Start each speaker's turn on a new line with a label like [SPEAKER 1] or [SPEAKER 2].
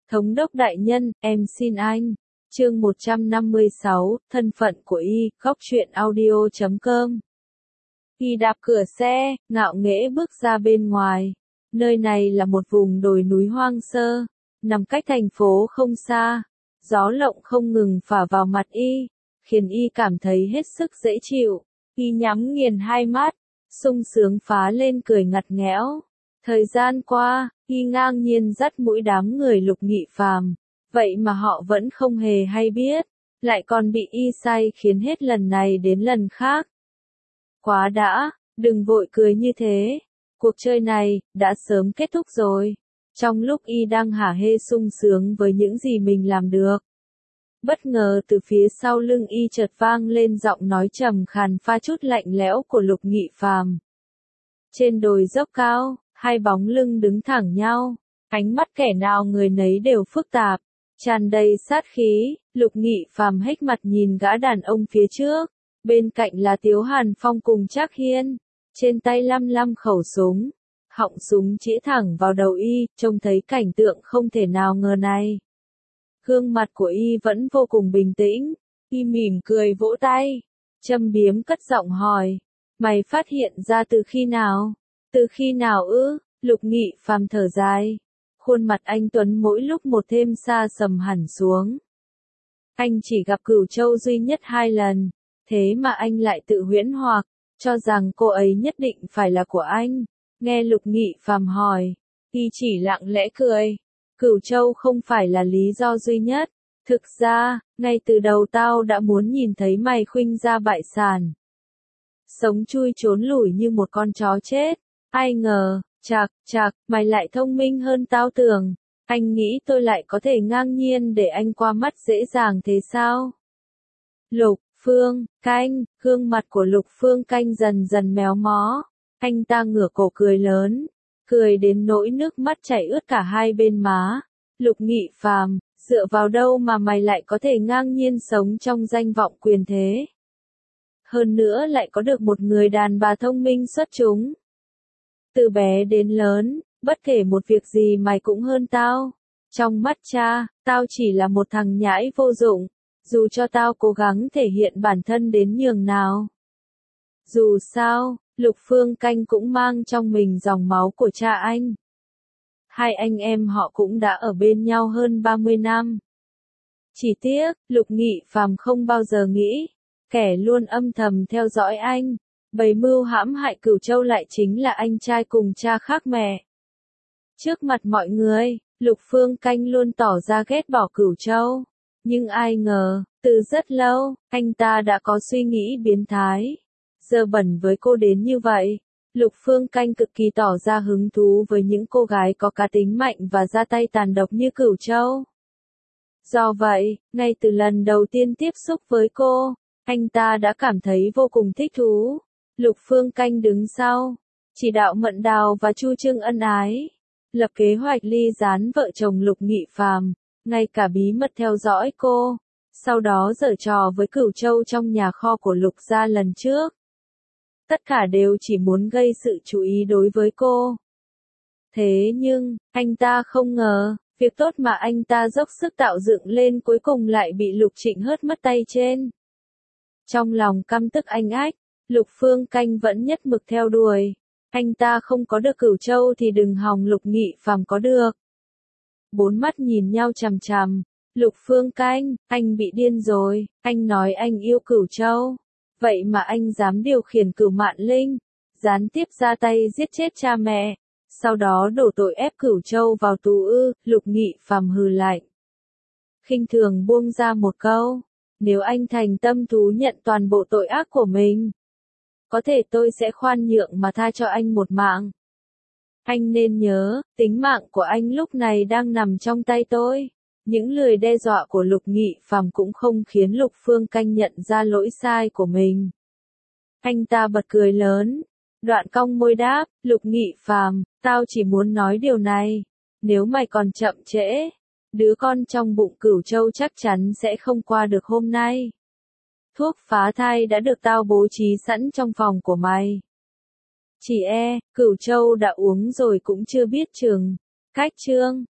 [SPEAKER 1] Thống đốc đại nhân, em xin anh. Chương 156, thân phận của y, góc truyện audio.com. Y đạp cửa xe, ngạo nghễ bước ra bên ngoài. Nơi này là một vùng đồi núi hoang sơ, nằm cách thành phố không xa. Gió lộng không ngừng phả vào mặt y, khiến y cảm thấy hết sức dễ chịu. Y nhắm nghiền hai mắt, sung sướng phá lên cười ngặt nghẽo. Thời gian qua, y ngang nhiên dắt mũi đám người Lục Nghị Phàm, vậy mà họ vẫn không hề hay biết, lại còn bị y say khiến hết lần này đến lần khác. Quá đã, đừng vội cười như thế, cuộc chơi này đã sớm kết thúc rồi. Trong lúc y đang hả hê sung sướng với những gì mình làm được, bất ngờ từ phía sau lưng y chợt vang lên giọng nói trầm khàn pha chút lạnh lẽo của Lục Nghị Phàm. Trên đồi dốc cao, hai bóng lưng đứng thẳng nhau, ánh mắt kẻ nào người nấy đều phức tạp, tràn đầy sát khí. Lục Nghị Phàm hếch mặt nhìn gã đàn ông phía trước, bên cạnh là Tiếu Hàn Phong cùng Trác Hiên, trên tay lăm khẩu súng, họng súng chĩa thẳng vào đầu y. Trông thấy cảnh tượng không thể nào ngờ này, gương mặt của y vẫn vô cùng bình tĩnh, y mỉm cười vỗ tay, châm biếm cất giọng hỏi, mày phát hiện ra từ khi nào? Từ khi nào ư? Lục Nghị Phàm thở dài, khuôn mặt anh tuấn mỗi lúc một thêm xa sầm hẳn xuống. Anh chỉ gặp Cửu Châu duy nhất 2 lần, thế mà anh lại tự huyễn hoặc, cho rằng cô ấy nhất định phải là của anh. Nghe Lục Nghị Phàm hỏi, y chỉ lặng lẽ cười. Cửu Châu không phải là lý do duy nhất. Thực ra, ngay từ đầu tao đã muốn nhìn thấy mày khuynh gia bại sản, sống chui trốn lủi như một con chó chết. Ai ngờ, chạc, mày lại thông minh hơn tao tưởng. Anh nghĩ tôi lại có thể ngang nhiên để anh qua mắt dễ dàng thế sao? Lục Phương Canh, gương mặt của Lục Phương Canh dần dần méo mó. Anh ta ngửa cổ cười lớn, cười đến nỗi nước mắt chảy ướt cả hai bên má. Lục Nghị Phàm, dựa vào đâu mà mày lại có thể ngang nhiên sống trong danh vọng quyền thế? Hơn nữa lại có được một người đàn bà thông minh xuất chúng. Từ bé đến lớn, bất kể một việc gì mày cũng hơn tao. Trong mắt cha, tao chỉ là một thằng nhãi vô dụng, dù cho tao cố gắng thể hiện bản thân đến nhường nào. Dù sao, Lục Phương Canh cũng mang trong mình dòng máu của cha anh. Hai anh em họ cũng đã ở bên nhau hơn 30 năm. Chỉ tiếc, Lục Nghị Phàm không bao giờ nghĩ, kẻ luôn âm thầm theo dõi anh, bày mưu hãm hại Cửu Châu lại chính là anh trai cùng cha khác mẹ. Trước mặt mọi người, Lục Phương Canh luôn tỏ ra ghét bỏ Cửu Châu. Nhưng ai ngờ, từ rất lâu, anh ta đã có suy nghĩ biến thái, dơ bẩn với cô đến như vậy. Lục Phương Canh cực kỳ tỏ ra hứng thú với những cô gái có cá tính mạnh và ra tay tàn độc như Cửu Châu. Do vậy, ngay từ lần đầu tiên tiếp xúc với cô, anh ta đã cảm thấy vô cùng thích thú. Lục Phương Canh đứng sau, chỉ đạo Mận Đào và Chu Trương ân ái, lập kế hoạch ly gián vợ chồng Lục Nghị Phàm, ngay cả bí mật theo dõi cô, sau đó giở trò với Cửu Châu trong nhà kho của Lục gia lần trước. Tất cả đều chỉ muốn gây sự chú ý đối với cô. Thế nhưng, anh ta không ngờ, việc tốt mà anh ta dốc sức tạo dựng lên cuối cùng lại bị Lục Trịnh hớt mất tay trên. Trong lòng căm tức anh ách, Lục Phương Canh vẫn nhất mực theo đuổi. Anh ta không có được Cửu Châu thì đừng hòng Lục Nghị Phàm có được. Bốn mắt nhìn nhau chằm chằm. Lục Phương Canh, anh bị điên rồi. Anh nói anh yêu Cửu Châu, vậy mà anh dám điều khiển Cửu Mạn Linh, gián tiếp ra tay giết chết cha mẹ, sau đó đổ tội ép Cửu Châu vào tù ư? Lục Nghị Phàm hừ lạnh, khinh thường buông ra một câu, nếu anh thành tâm thú nhận toàn bộ tội ác của mình, có thể tôi sẽ khoan nhượng mà tha cho anh một mạng. Anh nên nhớ, tính mạng của anh lúc này đang nằm trong tay tôi. Những lời đe dọa của Lục Nghị Phàm cũng không khiến Lục Phương Canh nhận ra lỗi sai của mình. Anh ta bật cười lớn, đoạn cong môi đáp, Lục Nghị Phàm, tao chỉ muốn nói điều này, nếu mày còn chậm trễ, đứa con trong bụng Cửu Châu chắc chắn sẽ không qua được hôm nay. Thuốc phá thai đã được tao bố trí sẵn trong phòng của mày. Chỉ Cửu Châu đã uống rồi cũng chưa biết chừng. Cách chương